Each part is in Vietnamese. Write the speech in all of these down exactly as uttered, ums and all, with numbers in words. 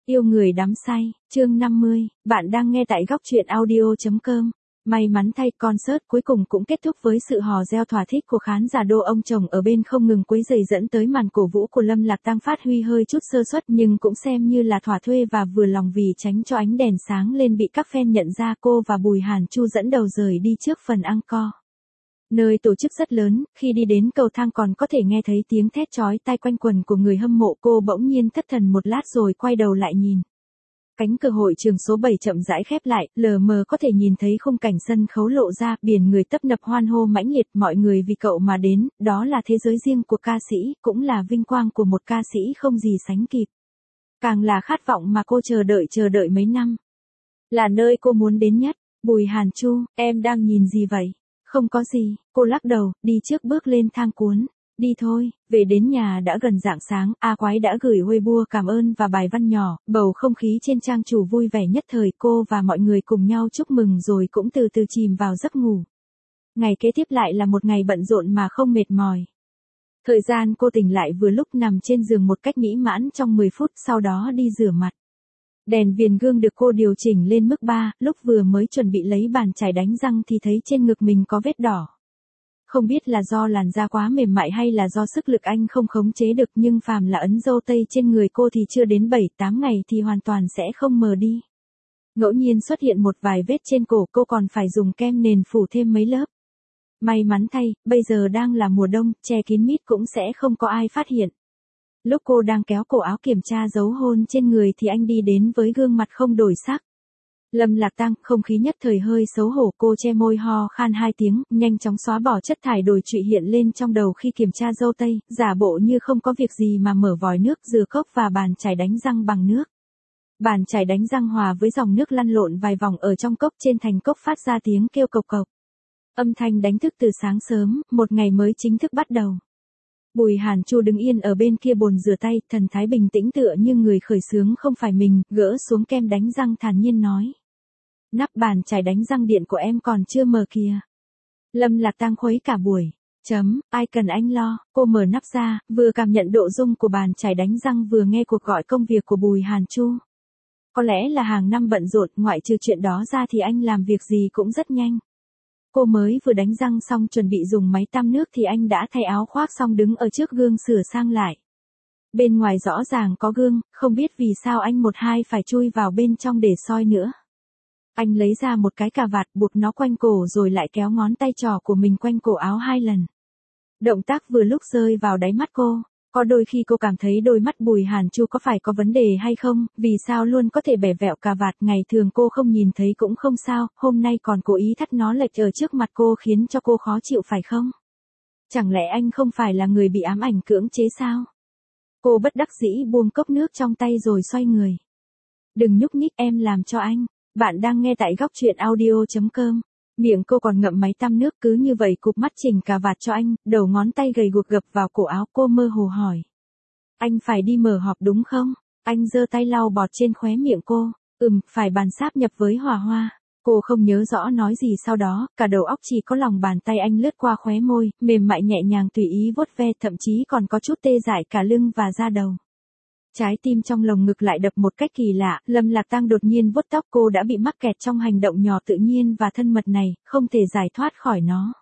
Yêu người đắm say, chương năm mươi, bạn đang nghe tại góc truyện audio.com. May mắn thay, concert cuối cùng cũng kết thúc với sự hò reo thỏa thích của khán giả đô ông chồng ở bên không ngừng quấy rầy dẫn tới màn cổ vũ của Lâm Lạc Tăng phát huy hơi chút sơ suất nhưng cũng xem như là thỏa thuê và vừa lòng vì tránh cho ánh đèn sáng lên bị các fan nhận ra cô và Bùi Hàn Chu dẫn đầu rời đi trước phần encore. Nơi tổ chức rất lớn, khi đi đến cầu thang còn có thể nghe thấy tiếng thét chói tai quanh quần của người hâm mộ. Cô bỗng nhiên thất thần một lát rồi quay đầu lại nhìn. Cánh cửa hội trường số bảy chậm rãi khép lại, lờ mờ có thể nhìn thấy khung cảnh sân khấu lộ ra, biển người tấp nập hoan hô mãnh liệt, mọi người vì cậu mà đến, đó là thế giới riêng của ca sĩ, cũng là vinh quang của một ca sĩ không gì sánh kịp. Càng là khát vọng mà cô chờ đợi chờ đợi mấy năm. Là nơi cô muốn đến nhất. Bùi Hàn Chu, em đang nhìn gì vậy? Không có gì, cô lắc đầu, đi trước bước lên thang cuốn. Đi thôi, về đến nhà đã gần rạng sáng, A Quái đã gửi Weibo cảm ơn và bài văn nhỏ, bầu không khí trên trang chủ vui vẻ nhất thời, cô và mọi người cùng nhau chúc mừng rồi cũng từ từ chìm vào giấc ngủ. Ngày kế tiếp lại là một ngày bận rộn mà không mệt mỏi. Thời gian cô tỉnh lại vừa lúc nằm trên giường một cách mỹ mãn trong mười phút, sau đó đi rửa mặt. Đèn viền gương được cô điều chỉnh lên mức ba, lúc vừa mới chuẩn bị lấy bàn chải đánh răng thì thấy trên ngực mình có vết đỏ. Không biết là do làn da quá mềm mại hay là do sức lực anh không khống chế được, nhưng phàm là ấn dâu tây trên người cô thì chưa đến bảy tám ngày thì hoàn toàn sẽ không mờ đi. Ngẫu nhiên xuất hiện một vài vết trên cổ, cô còn phải dùng kem nền phủ thêm mấy lớp. May mắn thay, bây giờ đang là mùa đông, che kín mít cũng sẽ không có ai phát hiện. Lúc cô đang kéo cổ áo kiểm tra dấu hôn trên người thì anh đi đến với gương mặt không đổi sắc. Lâm Lạc Tăng, không khí nhất thời hơi xấu hổ, cô che môi ho khan hai tiếng, nhanh chóng xóa bỏ chất thải đồi trụy hiện lên trong đầu khi kiểm tra dâu tây, giả bộ như không có việc gì mà mở vòi nước, rửa cốc và bàn chải đánh răng bằng nước. Bàn chải đánh răng hòa với dòng nước lăn lộn vài vòng ở trong cốc, trên thành cốc phát ra tiếng kêu cộc cộc. Âm thanh đánh thức từ sáng sớm, một ngày mới chính thức bắt đầu. Bùi Hàn Chu đứng yên ở bên kia bồn rửa tay, thần thái bình tĩnh tựa như người khởi xướng không phải mình, gỡ xuống kem đánh răng thản nhiên nói. Nắp bàn chải đánh răng điện của em còn chưa mở kìa. Lâm Lạc Tăng khuấy cả buổi. Chấm, ai cần anh lo, cô mở nắp ra, vừa cảm nhận độ rung của bàn chải đánh răng vừa nghe cuộc gọi công việc của Bùi Hàn Chu. Có lẽ là hàng năm bận rộn, ngoại trừ chuyện đó ra thì anh làm việc gì cũng rất nhanh. Cô mới vừa đánh răng xong chuẩn bị dùng máy tăm nước thì anh đã thay áo khoác xong đứng ở trước gương sửa sang lại. Bên ngoài rõ ràng có gương, không biết vì sao anh một hai phải chui vào bên trong để soi nữa. Anh lấy ra một cái cà vạt buộc nó quanh cổ rồi lại kéo ngón tay trỏ của mình quanh cổ áo hai lần. Động tác vừa lúc rơi vào đáy mắt cô. Có đôi khi cô cảm thấy đôi mắt Bùi Hàn Chu có phải có vấn đề hay không, vì sao luôn có thể bẻ vẹo cà vạt, ngày thường cô không nhìn thấy cũng không sao, hôm nay còn cố ý thắt nó lệch ở trước mặt cô khiến cho cô khó chịu phải không? Chẳng lẽ anh không phải là người bị ám ảnh cưỡng chế sao? Cô bất đắc dĩ buông cốc nước trong tay rồi xoay người. Đừng nhúc nhích, em làm cho anh. Bạn đang nghe tại góc truyện audio.com. Miệng cô còn ngậm máy tăm nước, cứ như vậy cụp mắt chỉnh cà vạt cho anh, đầu ngón tay gầy guộc gập vào cổ áo, cô mơ hồ hỏi. Anh phải đi mở họp đúng không? Anh giơ tay lau bọt trên khóe miệng cô. Ừm, phải bàn sáp nhập với Hòa Hoa. Cô không nhớ rõ nói gì sau đó, cả đầu óc chỉ có lòng bàn tay anh lướt qua khóe môi, mềm mại nhẹ nhàng tùy ý vuốt ve, thậm chí còn có chút tê dại cả lưng và da đầu. Trái tim trong lồng ngực lại đập một cách kỳ lạ, Lâm Lạc Tăng đột nhiên vuốt tóc, cô đã bị mắc kẹt trong hành động nhỏ tự nhiên và thân mật này, không thể giải thoát khỏi nó.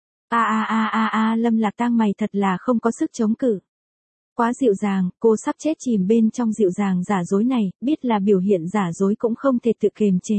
A a a a a Lâm Lạc Tăng, mày thật là không có sức chống cự. Quá dịu dàng, cô sắp chết chìm bên trong dịu dàng giả dối này, biết là biểu hiện giả dối cũng không thể tự kiềm chế.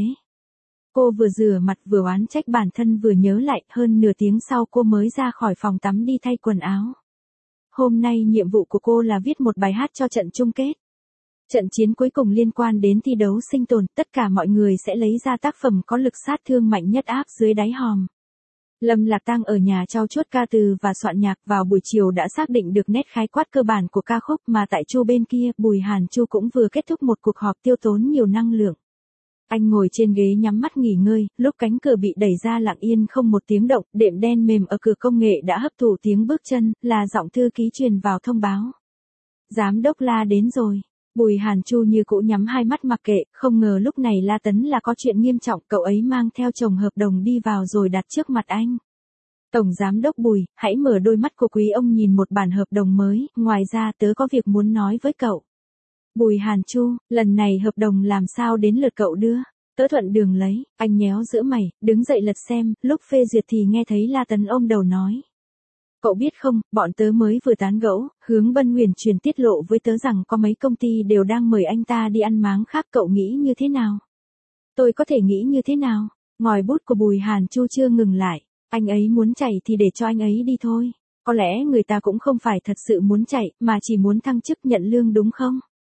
Cô vừa rửa mặt vừa oán trách bản thân vừa nhớ lại, hơn nửa tiếng sau cô mới ra khỏi phòng tắm đi thay quần áo. Hôm nay nhiệm vụ của cô là viết một bài hát cho trận chung kết. Trận chiến cuối cùng liên quan đến thi đấu sinh tồn, tất cả mọi người sẽ lấy ra tác phẩm có lực sát thương mạnh nhất áp dưới đáy hòm. Lâm Lạc Tăng ở nhà trau chuốt ca từ và soạn nhạc, vào buổi chiều đã xác định được nét khái quát cơ bản của ca khúc, mà tại Chu bên kia, Bùi Hàn Chu cũng vừa kết thúc một cuộc họp tiêu tốn nhiều năng lượng. Anh ngồi trên ghế nhắm mắt nghỉ ngơi, lúc cánh cửa bị đẩy ra lặng yên không một tiếng động, đệm đen mềm ở cửa công nghệ đã hấp thụ tiếng bước chân, là giọng thư ký truyền vào thông báo. Giám đốc La đến rồi. Bùi Hàn Chu như cũ nhắm hai mắt mặc kệ, không ngờ lúc này La Tấn là có chuyện nghiêm trọng, cậu ấy mang theo chồng hợp đồng đi vào rồi đặt trước mặt anh. Tổng giám đốc Bùi, hãy mở đôi mắt của quý ông nhìn một bản hợp đồng mới, ngoài ra tớ có việc muốn nói với cậu. Bùi Hàn Chu, lần này hợp đồng làm sao đến lượt cậu đưa? Tớ thuận đường lấy, anh nhéo giữa mày, đứng dậy lật xem, lúc phê duyệt thì nghe thấy La Tấn ôm đầu nói. Cậu biết không, bọn tớ mới vừa tán gẫu, Hướng Bân Huyền truyền tiết lộ với tớ rằng có mấy công ty đều đang mời anh ta đi ăn máng khác, cậu nghĩ như thế nào? Tôi có thể nghĩ như thế nào? Ngòi bút của Bùi Hàn Chu chưa ngừng lại, anh ấy muốn chạy thì để cho anh ấy đi thôi. Có lẽ người ta cũng không phải thật sự muốn chạy, mà chỉ muốn thăng chức nhận lương đúng không?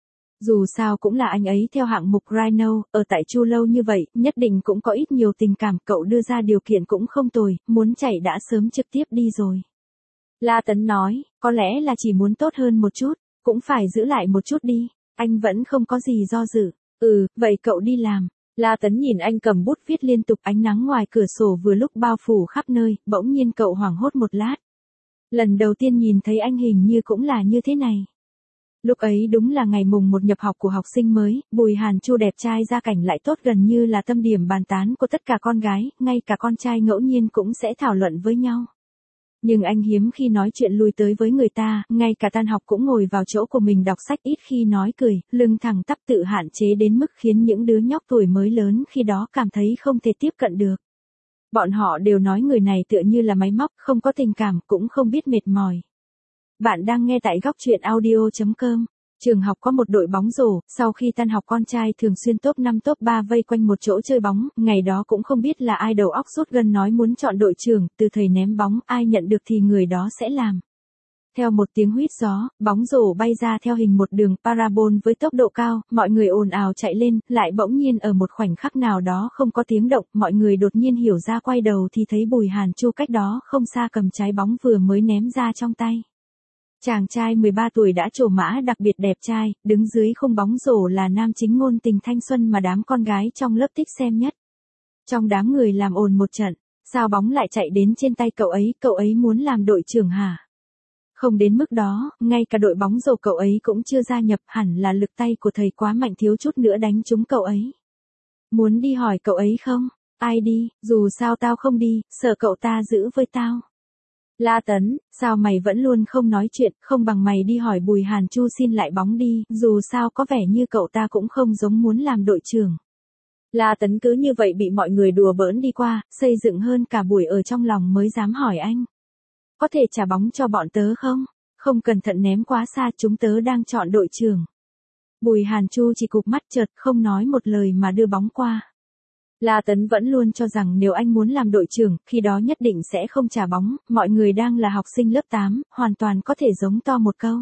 Dù sao cũng là anh ấy theo hạng mục Rhino, ở tại Chu lâu như vậy, nhất định cũng có ít nhiều tình cảm, cậu đưa ra điều kiện cũng không tồi, muốn chạy đã sớm trực tiếp đi rồi. La Tấn nói, có lẽ là chỉ muốn tốt hơn một chút, cũng phải giữ lại một chút đi, anh vẫn không có gì do dự. Ừ, vậy cậu đi làm. La Tấn nhìn anh cầm bút viết liên tục, ánh nắng ngoài cửa sổ vừa lúc bao phủ khắp nơi, bỗng nhiên cậu hoảng hốt một lát. Lần đầu tiên nhìn thấy anh hình như cũng là như thế này. Lúc ấy đúng là ngày mùng một nhập học của học sinh mới, Bùi Hàn Chu đẹp trai gia cảnh lại tốt, gần như là tâm điểm bàn tán của tất cả con gái, ngay cả con trai ngẫu nhiên cũng sẽ thảo luận với nhau. Nhưng anh hiếm khi nói chuyện lui tới với người ta, ngay cả tan học cũng ngồi vào chỗ của mình đọc sách, ít khi nói cười, lưng thẳng tắp tự hạn chế đến mức khiến những đứa nhóc tuổi mới lớn khi đó cảm thấy không thể tiếp cận được. Bọn họ đều nói người này tựa như là máy móc, không có tình cảm, cũng không biết mệt mỏi. Bạn đang nghe tại góc truyện audio chấm com. Trường học có một đội bóng rổ, sau khi tan học con trai thường xuyên top năm top ba vây quanh một chỗ chơi bóng, ngày đó cũng không biết là ai đầu óc rút gân nói muốn chọn đội trưởng, từ thầy ném bóng, ai nhận được thì người đó sẽ làm. Theo một tiếng huýt gió, bóng rổ bay ra theo hình một đường parabol với tốc độ cao, mọi người ồn ào chạy lên, lại bỗng nhiên ở một khoảnh khắc nào đó không có tiếng động, mọi người đột nhiên hiểu ra, quay đầu thì thấy Bùi Hàn Chu cách đó không xa cầm trái bóng vừa mới ném ra trong tay. Chàng trai mười ba tuổi đã trổ mã đặc biệt đẹp trai, đứng dưới khung bóng rổ là nam chính ngôn tình thanh xuân mà đám con gái trong lớp thích xem nhất. Trong đám người làm ồn một trận, sao bóng lại chạy đến trên tay cậu ấy, cậu ấy muốn làm đội trưởng hả? Không đến mức đó, ngay cả đội bóng rổ cậu ấy cũng chưa gia nhập, hẳn là lực tay của thầy quá mạnh, thiếu chút nữa đánh trúng cậu ấy. Muốn đi hỏi cậu ấy không? Ai đi, dù sao tao không đi, sợ cậu ta giữ với tao. La Tấn, sao mày vẫn luôn không nói chuyện, không bằng mày đi hỏi Bùi Hàn Chu xin lại bóng đi, dù sao có vẻ như cậu ta cũng không giống muốn làm đội trưởng. La Tấn cứ như vậy bị mọi người đùa bỡn đi qua, xây dựng hơn cả buổi ở trong lòng mới dám hỏi anh. Có thể trả bóng cho bọn tớ không? Không cẩn thận ném quá xa, chúng tớ đang chọn đội trưởng. Bùi Hàn Chu chỉ cụp mắt chợt không nói một lời mà đưa bóng qua. La Tấn vẫn luôn cho rằng nếu anh muốn làm đội trưởng, khi đó nhất định sẽ không trả bóng, mọi người đang là học sinh lớp tám, hoàn toàn có thể giống to một câu.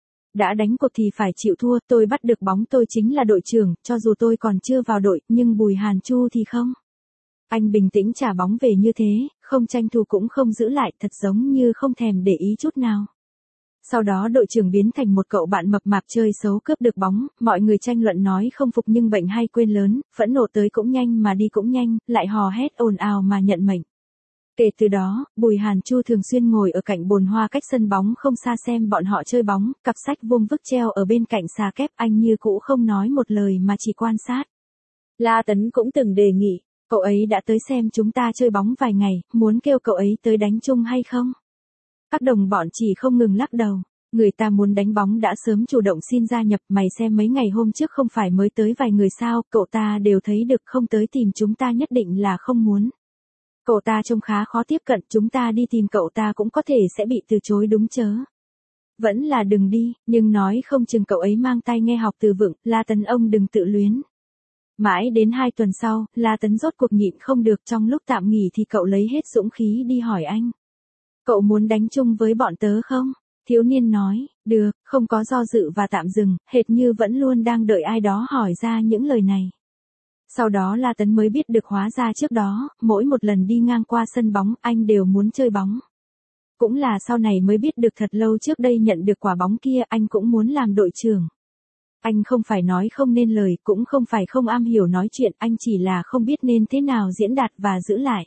Đã đánh cuộc thì phải chịu thua, tôi bắt được bóng tôi chính là đội trưởng, cho dù tôi còn chưa vào đội, nhưng Bùi Hàn Chu thì không. Anh bình tĩnh trả bóng về như thế, không tranh thủ cũng không giữ lại, thật giống như không thèm để ý chút nào. Sau đó đội trưởng biến thành một cậu bạn mập mạp chơi xấu cướp được bóng, mọi người tranh luận nói không phục nhưng bệnh hay quên lớn, phẫn nộ tới cũng nhanh mà đi cũng nhanh, lại hò hét ồn ào mà nhận mệnh. Kể từ đó, Bùi Hàn Chu thường xuyên ngồi ở cạnh bồn hoa cách sân bóng không xa xem bọn họ chơi bóng, cặp sách vuông vức treo ở bên cạnh xà kép, anh như cũ không nói một lời mà chỉ quan sát. La Tấn cũng từng đề nghị, cậu ấy đã tới xem chúng ta chơi bóng vài ngày, muốn kêu cậu ấy tới đánh chung hay không? Các đồng bọn chỉ không ngừng lắc đầu, người ta muốn đánh bóng đã sớm chủ động xin gia nhập, mày xem mấy ngày hôm trước không phải mới tới vài người sao, cậu ta đều thấy được, không tới tìm chúng ta nhất định là không muốn. Cậu ta trông khá khó tiếp cận, chúng ta đi tìm cậu ta cũng có thể sẽ bị từ chối đúng chớ. Vẫn là đừng đi, nhưng nói không chừng cậu ấy mang tai nghe học từ vựng, La Tấn ông đừng tự luyến. Mãi đến hai tuần sau, La Tấn rốt cuộc nhịn không được, trong lúc tạm nghỉ thì cậu lấy hết dũng khí đi hỏi anh. Cậu muốn đánh chung với bọn tớ không? Thiếu niên nói, được, không có do dự và tạm dừng, hệt như vẫn luôn đang đợi ai đó hỏi ra những lời này. Sau đó La Tấn mới biết được hóa ra trước đó, mỗi một lần đi ngang qua sân bóng, anh đều muốn chơi bóng. Cũng là sau này mới biết được thật lâu trước đây nhận được quả bóng kia, anh cũng muốn làm đội trưởng. Anh không phải nói không nên lời, cũng không phải không am hiểu nói chuyện, anh chỉ là không biết nên thế nào diễn đạt và giữ lại.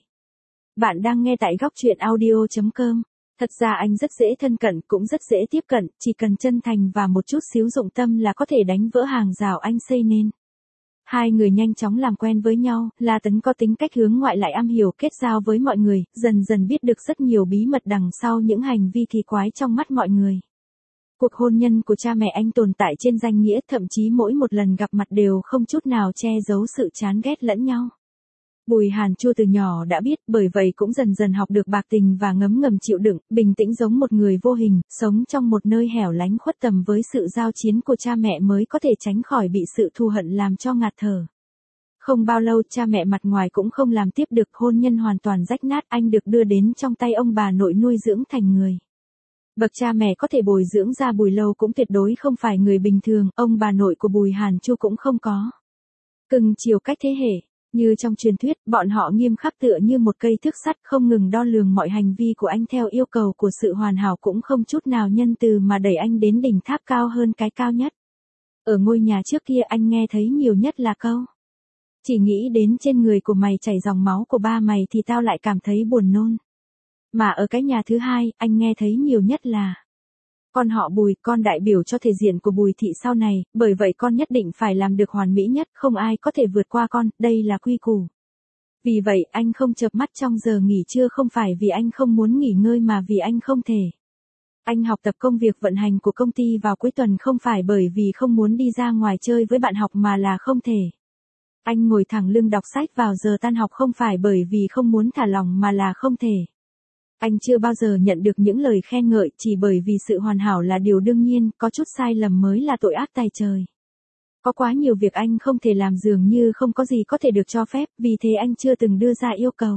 Bạn đang nghe tại góc truyện audio chấm com. Thật ra anh rất dễ thân cận, cũng rất dễ tiếp cận, chỉ cần chân thành và một chút xíu dụng tâm là có thể đánh vỡ hàng rào anh xây nên. Hai người nhanh chóng làm quen với nhau, La Tấn có tính cách hướng ngoại lại am hiểu kết giao với mọi người, dần dần biết được rất nhiều bí mật đằng sau những hành vi kỳ quái trong mắt mọi người. Cuộc hôn nhân của cha mẹ anh tồn tại trên danh nghĩa, thậm chí mỗi một lần gặp mặt đều không chút nào che giấu sự chán ghét lẫn nhau. Bùi Hàn Chu từ nhỏ đã biết, bởi vậy cũng dần dần học được bạc tình và ngấm ngầm chịu đựng, bình tĩnh giống một người vô hình, sống trong một nơi hẻo lánh khuất tầm với sự giao chiến của cha mẹ mới có thể tránh khỏi bị sự thù hận làm cho ngạt thở. Không bao lâu cha mẹ mặt ngoài cũng không làm tiếp được, hôn nhân hoàn toàn rách nát, anh được đưa đến trong tay ông bà nội nuôi dưỡng thành người. Bậc cha mẹ có thể bồi dưỡng ra Bùi Lâu cũng tuyệt đối không phải người bình thường, ông bà nội của Bùi Hàn Chu cũng không có cưng chiều cách thế hệ. Như trong truyền thuyết, bọn họ nghiêm khắc tựa như một cây thước sắt, không ngừng đo lường mọi hành vi của anh theo yêu cầu của sự hoàn hảo, cũng không chút nào nhân từ mà đẩy anh đến đỉnh tháp cao hơn cái cao nhất. Ở ngôi nhà trước kia anh nghe thấy nhiều nhất là câu: chỉ nghĩ đến trên người của mày chảy dòng máu của ba mày thì tao lại cảm thấy buồn nôn. Mà ở cái nhà thứ hai, anh nghe thấy nhiều nhất là: con họ Bùi, con đại biểu cho thể diện của Bùi thị sau này, bởi vậy con nhất định phải làm được hoàn mỹ nhất, không ai có thể vượt qua con, đây là quy củ. Vì vậy anh không chợp mắt trong giờ nghỉ trưa, không phải vì anh không muốn nghỉ ngơi mà vì anh không thể. Anh học tập công việc vận hành của công ty vào cuối tuần không phải bởi vì không muốn đi ra ngoài chơi với bạn học mà là không thể. Anh ngồi thẳng lưng đọc sách vào giờ tan học không phải bởi vì không muốn thả lỏng mà là không thể. Anh chưa bao giờ nhận được những lời khen ngợi chỉ bởi vì sự hoàn hảo là điều đương nhiên, có chút sai lầm mới là tội ác tày trời. Có quá nhiều việc anh không thể làm, dường như không có gì có thể được cho phép, vì thế anh chưa từng đưa ra yêu cầu.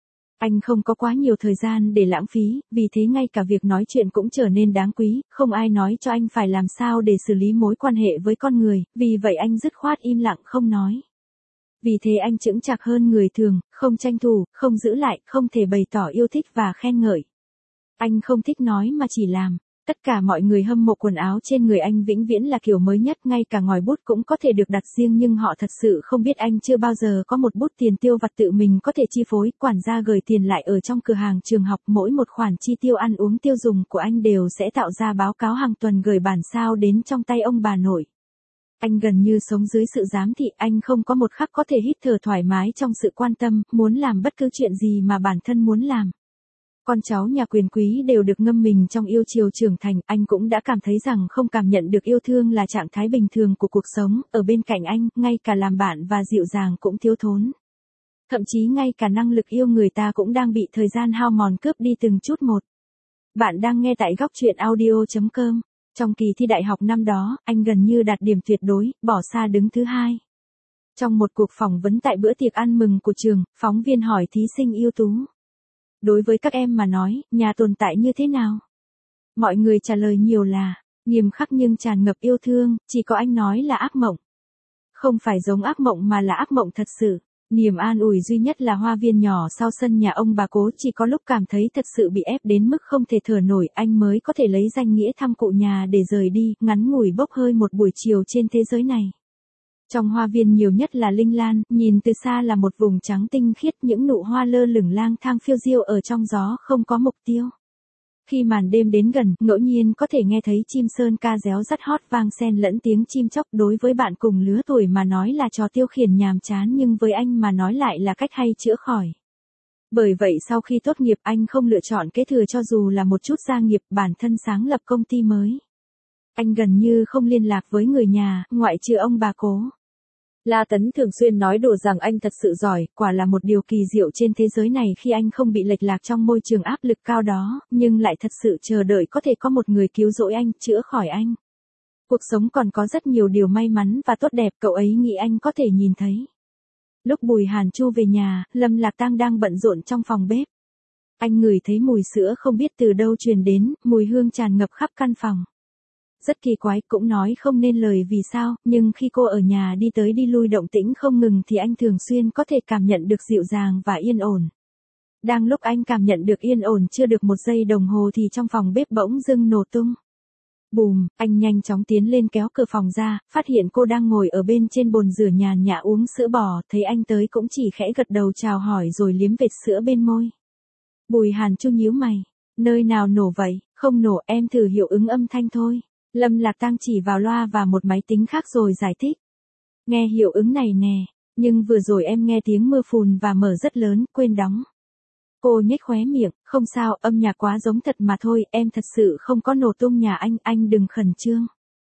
Anh không có quá nhiều thời gian để lãng phí, vì thế ngay cả việc nói chuyện cũng trở nên đáng quý, không ai nói cho anh phải làm sao để xử lý mối quan hệ với con người, vì vậy anh dứt khoát im lặng không nói. Vì thế anh chững chạc hơn người thường, không tranh thủ, không giữ lại, không thể bày tỏ yêu thích và khen ngợi. Anh không thích nói mà chỉ làm. Tất cả mọi người hâm mộ quần áo trên người anh vĩnh viễn là kiểu mới nhất, ngay cả ngòi bút cũng có thể được đặt riêng, nhưng họ thật sự không biết anh chưa bao giờ có một bút tiền tiêu vặt tự mình có thể chi phối, quản gia gửi tiền lại ở trong cửa hàng trường học, mỗi một khoản chi tiêu ăn uống tiêu dùng của anh đều sẽ tạo ra báo cáo hàng tuần gửi bản sao đến trong tay ông bà nội. Anh gần như sống dưới sự giám thị, anh không có một khắc có thể hít thở thoải mái trong sự quan tâm, muốn làm bất cứ chuyện gì mà bản thân muốn làm. Con cháu nhà quyền quý đều được ngâm mình trong yêu chiều trưởng thành, anh cũng đã cảm thấy rằng không cảm nhận được yêu thương là trạng thái bình thường của cuộc sống, ở bên cạnh anh, ngay cả làm bạn và dịu dàng cũng thiếu thốn. Thậm chí ngay cả năng lực yêu người ta cũng đang bị thời gian hao mòn cướp đi từng chút một. Bạn đang nghe tại góc truyện audio chấm com. Trong kỳ thi đại học năm đó, anh gần như đạt điểm tuyệt đối, bỏ xa đứng thứ hai. Trong một cuộc phỏng vấn tại bữa tiệc ăn mừng của trường, phóng viên hỏi thí sinh ưu tú: đối với các em mà nói, nhà tồn tại như thế nào? Mọi người trả lời nhiều là nghiêm khắc nhưng tràn ngập yêu thương, chỉ có anh nói là ác mộng. Không phải giống ác mộng mà là ác mộng thật sự. Niềm an ủi duy nhất là hoa viên nhỏ sau sân nhà ông bà Cố, chỉ có lúc cảm thấy thật sự bị ép đến mức không thể thở nổi, anh mới có thể lấy danh nghĩa thăm cụ nhà để rời đi, ngắn ngủi bốc hơi một buổi chiều trên thế giới này. Trong hoa viên nhiều nhất là linh lan, nhìn từ xa là một vùng trắng tinh khiết, những nụ hoa lơ lửng lang thang phiêu diêu ở trong gió, không có mục tiêu. Khi màn đêm đến gần, ngẫu nhiên có thể nghe thấy chim sơn ca réo rắt hót vang xen lẫn tiếng chim chóc, đối với bạn cùng lứa tuổi mà nói là trò tiêu khiển nhàm chán, nhưng với anh mà nói lại là cách hay chữa khỏi. Bởi vậy sau khi tốt nghiệp anh không lựa chọn kế thừa cho dù là một chút gia nghiệp, bản thân sáng lập công ty mới. Anh gần như không liên lạc với người nhà, ngoại trừ ông bà Cố. La Tấn thường xuyên nói đùa rằng anh thật sự giỏi, quả là một điều kỳ diệu trên thế giới này khi anh không bị lệch lạc trong môi trường áp lực cao đó, nhưng lại thật sự chờ đợi có thể có một người cứu rỗi anh, chữa khỏi anh. Cuộc sống còn có rất nhiều điều may mắn và tốt đẹp, cậu ấy nghĩ anh có thể nhìn thấy. Lúc Bùi Hàn Chu về nhà, Lâm Lạc Tang đang bận rộn trong phòng bếp. Anh ngửi thấy mùi sữa không biết từ đâu truyền đến, mùi hương tràn ngập khắp căn phòng. Rất kỳ quái, cũng nói không nên lời vì sao, nhưng khi cô ở nhà đi tới đi lui động tĩnh không ngừng thì anh thường xuyên có thể cảm nhận được dịu dàng và yên ổn. Đang lúc anh cảm nhận được yên ổn chưa được một giây đồng hồ thì trong phòng bếp bỗng dưng nổ tung. Bùm, anh nhanh chóng tiến lên kéo cửa phòng ra, phát hiện cô đang ngồi ở bên trên bồn rửa nhàn nhã uống sữa bò, thấy anh tới cũng chỉ khẽ gật đầu chào hỏi rồi liếm vệt sữa bên môi. Bùi Hàn Chu nhíu mày, nơi nào nổ vậy? Không nổ, em thử hiệu ứng âm thanh thôi. Lâm Lạc Tang chỉ vào loa và một máy tính khác rồi giải thích. Nghe hiệu ứng này nè, nhưng vừa rồi em nghe tiếng mưa phùn và mở rất lớn, quên đóng. Cô nhếch khóe miệng, không sao, âm nhạc quá giống thật mà thôi, em thật sự không có nổ tung nhà anh, anh đừng khẩn trương.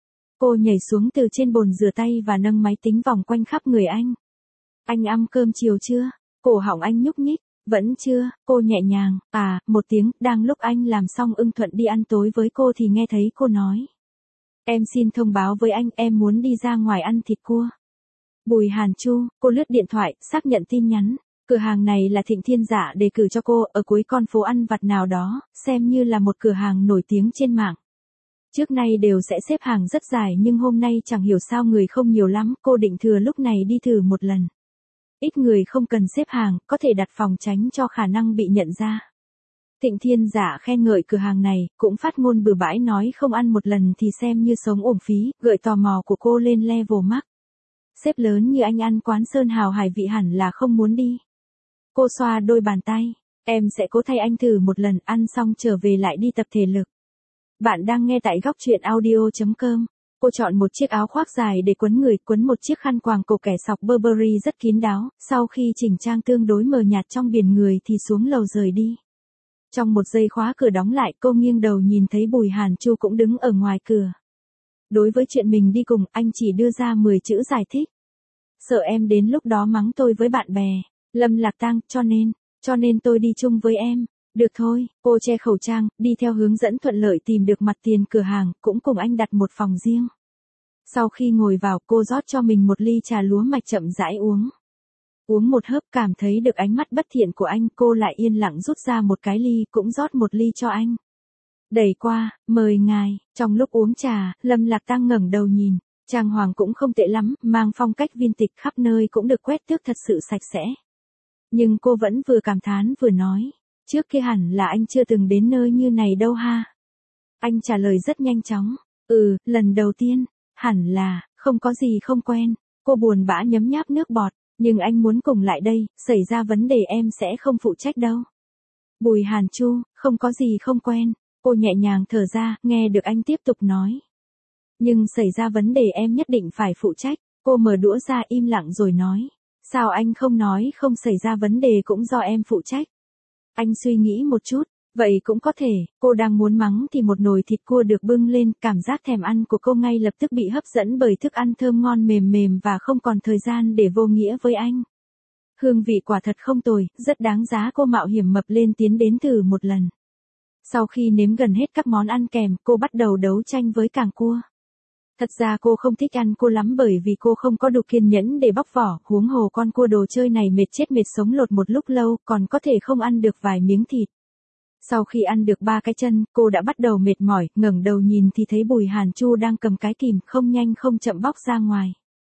Cô nhảy xuống từ trên bồn rửa tay và nâng máy tính vòng quanh khắp người anh. Anh ăn cơm chiều chưa? Cổ họng anh nhúc nhích. Vẫn chưa, cô nhẹ nhàng, à, một tiếng, đang lúc anh làm xong ưng thuận đi ăn tối với cô thì nghe thấy cô nói. Em xin thông báo với anh, em muốn đi ra ngoài ăn thịt cua. Bùi Hàn Chu, cô lướt điện thoại, xác nhận tin nhắn. Cửa hàng này là Thịnh Thiên Dạ đề cử cho cô, ở cuối con phố ăn vặt nào đó, xem như là một cửa hàng nổi tiếng trên mạng. Trước nay đều sẽ xếp hàng rất dài nhưng hôm nay chẳng hiểu sao người không nhiều lắm, cô định thừa lúc này đi thử một lần. Ít người không cần xếp hàng, có thể đặt phòng tránh cho khả năng bị nhận ra. Thịnh Thiên Dạ khen ngợi cửa hàng này, cũng phát ngôn bừa bãi nói không ăn một lần thì xem như sống uổng phí, gợi tò mò của cô lên level max. Sếp lớn như anh ăn quán Sơn Hào Hải Vị hẳn là không muốn đi. Cô xoa đôi bàn tay, em sẽ cố thay anh thử một lần, ăn xong trở về lại đi tập thể lực. Bạn đang nghe tại góc truyện audio chấm com. Cô chọn một chiếc áo khoác dài để quấn người, quấn một chiếc khăn quàng cổ kẻ sọc Burberry rất kín đáo, sau khi chỉnh trang tương đối mờ nhạt trong biển người thì xuống lầu rời đi. Trong một giây khóa cửa đóng lại, cô nghiêng đầu nhìn thấy Bùi Hàn Chu cũng đứng ở ngoài cửa. Đối với chuyện mình đi cùng, anh chỉ đưa ra mười chữ giải thích. Sợ em đến lúc đó mắng tôi với bạn bè, Lâm Lạc Tang, cho nên, cho nên tôi đi chung với em. Được thôi, cô che khẩu trang, đi theo hướng dẫn thuận lợi tìm được mặt tiền cửa hàng, cũng cùng anh đặt một phòng riêng. Sau khi ngồi vào, cô rót cho mình một ly trà lúa mạch chậm rãi uống. Uống một hớp cảm thấy được ánh mắt bất thiện của anh, cô lại yên lặng rút ra một cái ly, cũng rót một ly cho anh. Đẩy qua, mời ngài. Trong lúc uống trà, Lâm Lạc Tang ngẩng đầu nhìn, trang hoàng cũng không tệ lắm, mang phong cách vintage, khắp nơi cũng được quét tước thật sự sạch sẽ. Nhưng cô vẫn vừa cảm thán vừa nói. Trước kia hẳn là anh chưa từng đến nơi như này đâu ha. Anh trả lời rất nhanh chóng. Ừ, lần đầu tiên. Hẳn là, không có gì không quen. Cô buồn bã nhấm nháp nước bọt. Nhưng anh muốn cùng lại đây, xảy ra vấn đề em sẽ không phụ trách đâu. Bùi Hàn Chu, không có gì không quen. Cô nhẹ nhàng thở ra, nghe được anh tiếp tục nói. Nhưng xảy ra vấn đề em nhất định phải phụ trách. Cô mở đũa ra im lặng rồi nói. Sao anh không nói không xảy ra vấn đề cũng do em phụ trách? Anh suy nghĩ một chút, vậy cũng có thể, cô đang muốn mắng thì một nồi thịt cua được bưng lên, cảm giác thèm ăn của cô ngay lập tức bị hấp dẫn bởi thức ăn thơm ngon mềm mềm và không còn thời gian để vô nghĩa với anh. Hương vị quả thật không tồi, rất đáng giá, cô mạo hiểm mập lên tiến đến thử một lần. Sau khi nếm gần hết các món ăn kèm, cô bắt đầu đấu tranh với càng cua. Thật ra cô không thích ăn cua lắm bởi vì cô không có đủ kiên nhẫn để bóc vỏ, huống hồ con cua đồ chơi này mệt chết mệt sống lột một lúc lâu, còn có thể không ăn được vài miếng thịt. Sau khi ăn được ba cái chân, cô đã bắt đầu mệt mỏi, ngẩng đầu nhìn thì thấy Bùi Hàn Chu đang cầm cái kìm, không nhanh không chậm bóc ra ngoài.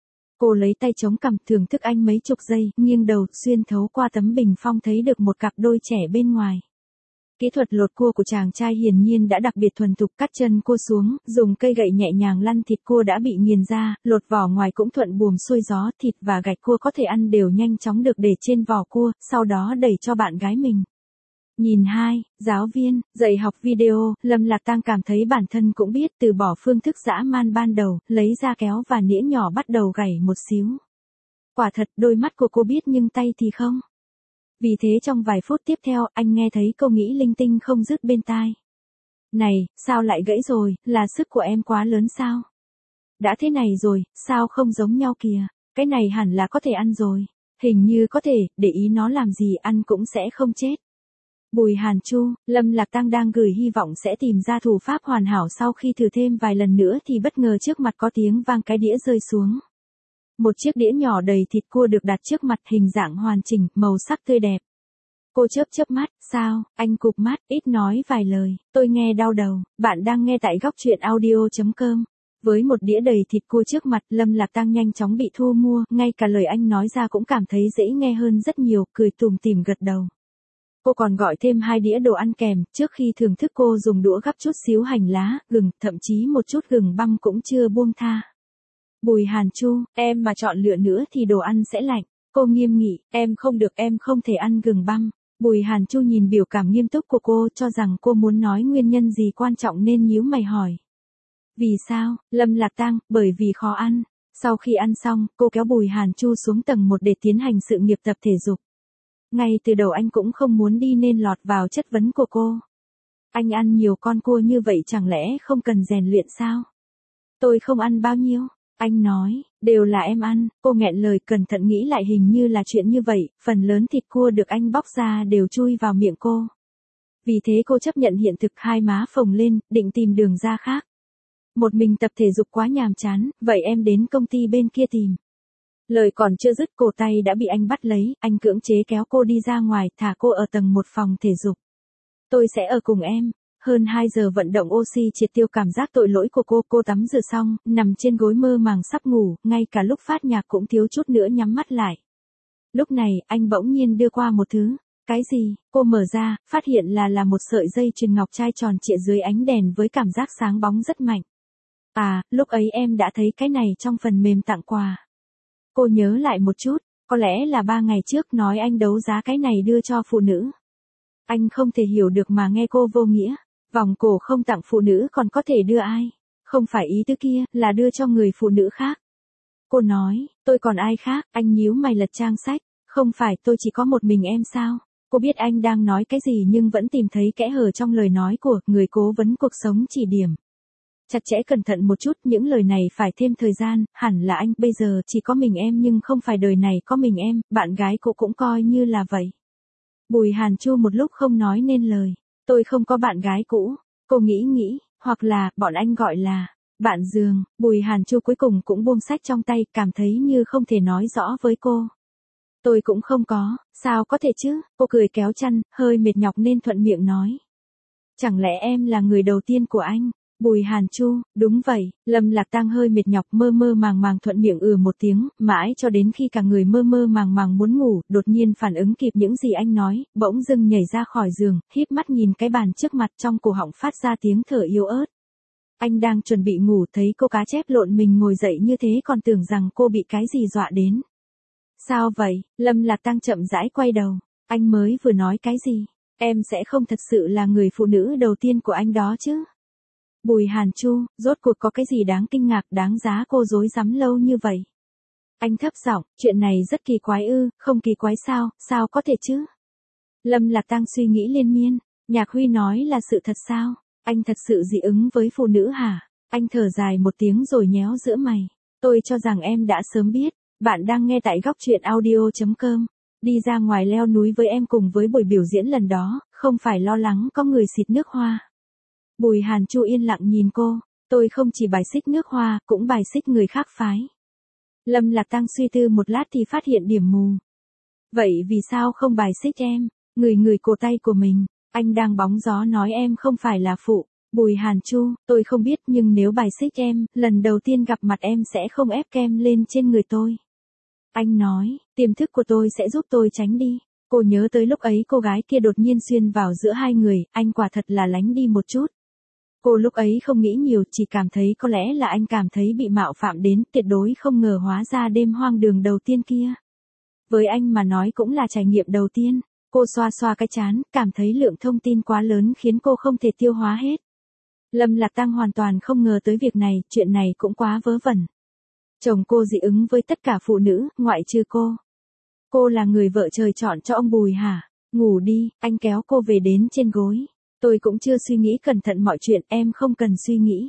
Cô lấy tay chống cằm, thưởng thức anh mấy chục giây, nghiêng đầu, xuyên thấu qua tấm bình phong thấy được một cặp đôi trẻ bên ngoài. Kỹ thuật lột cua của chàng trai hiển nhiên đã đặc biệt thuần thục, cắt chân cua xuống, dùng cây gậy nhẹ nhàng lăn thịt cua đã bị nghiền ra, lột vỏ ngoài cũng thuận buồm xuôi gió, thịt và gạch cua có thể ăn đều nhanh chóng được để trên vỏ cua, sau đó đẩy cho bạn gái mình. Nhìn hai, giáo viên, dạy học video, Lâm Lạc Tang cảm thấy bản thân cũng biết từ bỏ phương thức dã man ban đầu, lấy ra kéo và nĩa nhỏ bắt đầu gảy một xíu. Quả thật, đôi mắt của cô biết nhưng tay thì không. Vì thế trong vài phút tiếp theo, anh nghe thấy câu nghĩ linh tinh không dứt bên tai. Này, sao lại gãy rồi, là sức của em quá lớn sao? Đã thế này rồi, sao không giống nhau kìa, cái này hẳn là có thể ăn rồi. Hình như có thể, để ý nó làm gì ăn cũng sẽ không chết. Bùi Hàn Chu, Lâm Lạc Tang đang gửi hy vọng sẽ tìm ra thủ pháp hoàn hảo, sau khi thử thêm vài lần nữa thì bất ngờ trước mặt có tiếng vang, cái đĩa rơi xuống. Một chiếc đĩa nhỏ đầy thịt cua được đặt trước mặt, hình dạng hoàn chỉnh, màu sắc tươi đẹp. Cô chớp chớp mắt, sao, anh cụp mắt, ít nói vài lời, tôi nghe đau đầu. Bạn đang nghe tại góc truyện audio chấm com. Với một đĩa đầy thịt cua trước mặt, Lâm Lạc Tang nhanh chóng bị thu mua, ngay cả lời anh nói ra cũng cảm thấy dễ nghe hơn rất nhiều, cười tủm tỉm gật đầu. Cô còn gọi thêm hai đĩa đồ ăn kèm, trước khi thưởng thức cô dùng đũa gắp chút xíu hành lá, gừng, thậm chí một chút gừng băm cũng chưa buông tha. Bùi Hàn Chu, em mà chọn lựa nữa thì đồ ăn sẽ lạnh. Cô nghiêm nghị, em không được, em không thể ăn gừng băm. Bùi Hàn Chu nhìn biểu cảm nghiêm túc của cô, cho rằng cô muốn nói nguyên nhân gì quan trọng nên nhíu mày hỏi. Vì sao? Lâm Lạc Tang, bởi vì khó ăn. Sau khi ăn xong, cô kéo Bùi Hàn Chu xuống tầng một để tiến hành sự nghiệp tập thể dục. Ngay từ đầu anh cũng không muốn đi nên lọt vào chất vấn của cô. Anh ăn nhiều con cua như vậy chẳng lẽ không cần rèn luyện sao? Tôi không ăn bao nhiêu. Anh nói, đều là em ăn. Cô nghẹn lời cẩn thận nghĩ lại hình như là chuyện như vậy, phần lớn thịt cua được anh bóc ra đều chui vào miệng cô. Vì thế cô chấp nhận hiện thực, hai má phồng lên, định tìm đường ra khác. Một mình tập thể dục quá nhàm chán, vậy em đến công ty bên kia tìm. Lời còn chưa dứt cổ tay đã bị anh bắt lấy, anh cưỡng chế kéo cô đi ra ngoài, thả cô ở tầng một phòng thể dục. Tôi sẽ ở cùng em. Hơn hai giờ vận động oxy triệt tiêu cảm giác tội lỗi của cô, cô tắm rửa xong, nằm trên gối mơ màng sắp ngủ, ngay cả lúc phát nhạc cũng thiếu chút nữa nhắm mắt lại. Lúc này, anh bỗng nhiên đưa qua một thứ. Cái gì? Cô mở ra, phát hiện là là một sợi dây chuyền ngọc trai tròn trịa dưới ánh đèn với cảm giác sáng bóng rất mạnh. À, lúc ấy em đã thấy cái này trong phần mềm tặng quà. Cô nhớ lại một chút, có lẽ là ba ngày trước nói anh đấu giá cái này đưa cho phụ nữ. Anh không thể hiểu được mà nghe cô vô nghĩa. Vòng cổ không tặng phụ nữ còn có thể đưa ai? Không phải ý tứ kia, là đưa cho người phụ nữ khác. Cô nói, tôi còn ai khác? Anh nhíu mày lật trang sách. Không phải tôi chỉ có một mình em sao? Cô biết anh đang nói cái gì nhưng vẫn tìm thấy kẽ hở trong lời nói của người cố vấn cuộc sống chỉ điểm. Chặt chẽ cẩn thận một chút, những lời này phải thêm thời gian, hẳn là anh, bây giờ chỉ có mình em nhưng không phải đời này có mình em, bạn gái cô cũng coi như là vậy. Bùi Hàn Chu một lúc không nói nên lời. Tôi không có bạn gái cũ. Cô nghĩ nghĩ, hoặc là, bọn anh gọi là, bạn giường. Bùi Hàn Chu cuối cùng cũng buông sách trong tay, cảm thấy như không thể nói rõ với cô. Tôi cũng không có, sao có thể chứ? Cô cười kéo chăn, hơi mệt nhọc nên thuận miệng nói. Chẳng lẽ em là người đầu tiên của anh? Bùi Hàn Chu, đúng vậy. Lâm Lạc Tăng hơi mệt nhọc mơ mơ màng màng thuận miệng ừ một tiếng, mãi cho đến khi cả người mơ mơ màng màng muốn ngủ, đột nhiên phản ứng kịp những gì anh nói, bỗng dưng nhảy ra khỏi giường, híp mắt nhìn cái bàn trước mặt, trong cổ họng phát ra tiếng thở yếu ớt. Anh đang chuẩn bị ngủ, thấy cô cá chép lộn mình ngồi dậy như thế còn tưởng rằng cô bị cái gì dọa đến. Sao vậy? Lâm Lạc Tăng chậm rãi quay đầu. Anh mới vừa nói cái gì? Em sẽ không thật sự là người phụ nữ đầu tiên của anh đó chứ? Bùi Hàn Chu, rốt cuộc có cái gì đáng kinh ngạc, đáng giá cô dối rắm lâu như vậy? Anh thấp giọng, chuyện này rất kỳ quái ư, không kỳ quái sao, sao có thể chứ? Lâm Lạc Tăng suy nghĩ liên miên, Nhạc Huy nói là sự thật sao? Anh thật sự dị ứng với phụ nữ hả? Anh thở dài một tiếng rồi nhéo giữa mày. Tôi cho rằng em đã sớm biết. Bạn đang nghe tại góc truyện audio chấm com. Đi ra ngoài leo núi với em cùng với buổi biểu diễn lần đó, không phải lo lắng có người xịt nước hoa. Bùi Hàn Chu yên lặng nhìn cô, tôi không chỉ bài xích nước hoa, cũng bài xích người khác phái. Lâm Lạc Tăng suy tư một lát thì phát hiện điểm mù. Vậy vì sao không bài xích em? Người người cổ tay của mình, anh đang bóng gió nói em không phải là phụ. Bùi Hàn Chu, tôi không biết nhưng nếu bài xích em, lần đầu tiên gặp mặt em sẽ không ép kem lên trên người tôi. Anh nói, tiềm thức của tôi sẽ giúp tôi tránh đi. Cô nhớ tới lúc ấy cô gái kia đột nhiên xuyên vào giữa hai người, anh quả thật là lánh đi một chút. Cô lúc ấy không nghĩ nhiều, chỉ cảm thấy có lẽ là anh cảm thấy bị mạo phạm đến, tuyệt đối không ngờ hóa ra đêm hoang đường đầu tiên kia. Với anh mà nói cũng là trải nghiệm đầu tiên. Cô xoa xoa cái trán, cảm thấy lượng thông tin quá lớn khiến cô không thể tiêu hóa hết. Lâm Lạc Tăng hoàn toàn không ngờ tới việc này, chuyện này cũng quá vớ vẩn. Chồng cô dị ứng với tất cả phụ nữ, ngoại trừ cô. Cô là người vợ trời chọn cho ông Bùi hả? Ngủ đi, anh kéo cô về đến trên gối. Tôi cũng chưa suy nghĩ cẩn thận mọi chuyện, em không cần suy nghĩ.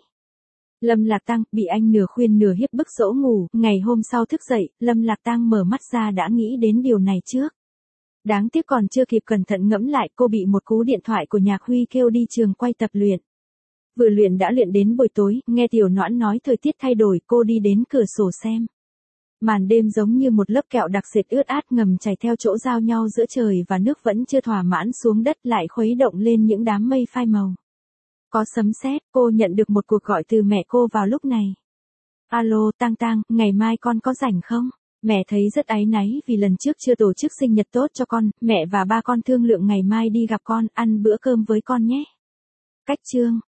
Lâm Lạc Tăng bị anh nửa khuyên nửa hiếp bức dỗ ngủ, ngày hôm sau thức dậy, Lâm Lạc Tăng mở mắt ra đã nghĩ đến điều này trước. Đáng tiếc còn chưa kịp cẩn thận ngẫm lại, cô bị một cú điện thoại của Nhạc Huy kêu đi trường quay tập luyện. Vừa luyện đã luyện đến buổi tối, nghe Tiểu Noãn nói thời tiết thay đổi, cô đi đến cửa sổ xem. Màn đêm giống như một lớp kẹo đặc sệt ướt át ngầm chảy theo chỗ giao nhau giữa trời và nước vẫn chưa thỏa mãn xuống đất lại khuấy động lên những đám mây phai màu. Có sấm sét, cô nhận được một cuộc gọi từ mẹ cô vào lúc này. Alo, Tang Tang, ngày mai con có rảnh không? Mẹ thấy rất áy náy vì lần trước chưa tổ chức sinh nhật tốt cho con, mẹ và ba con thương lượng ngày mai đi gặp con, ăn bữa cơm với con nhé. Cách chương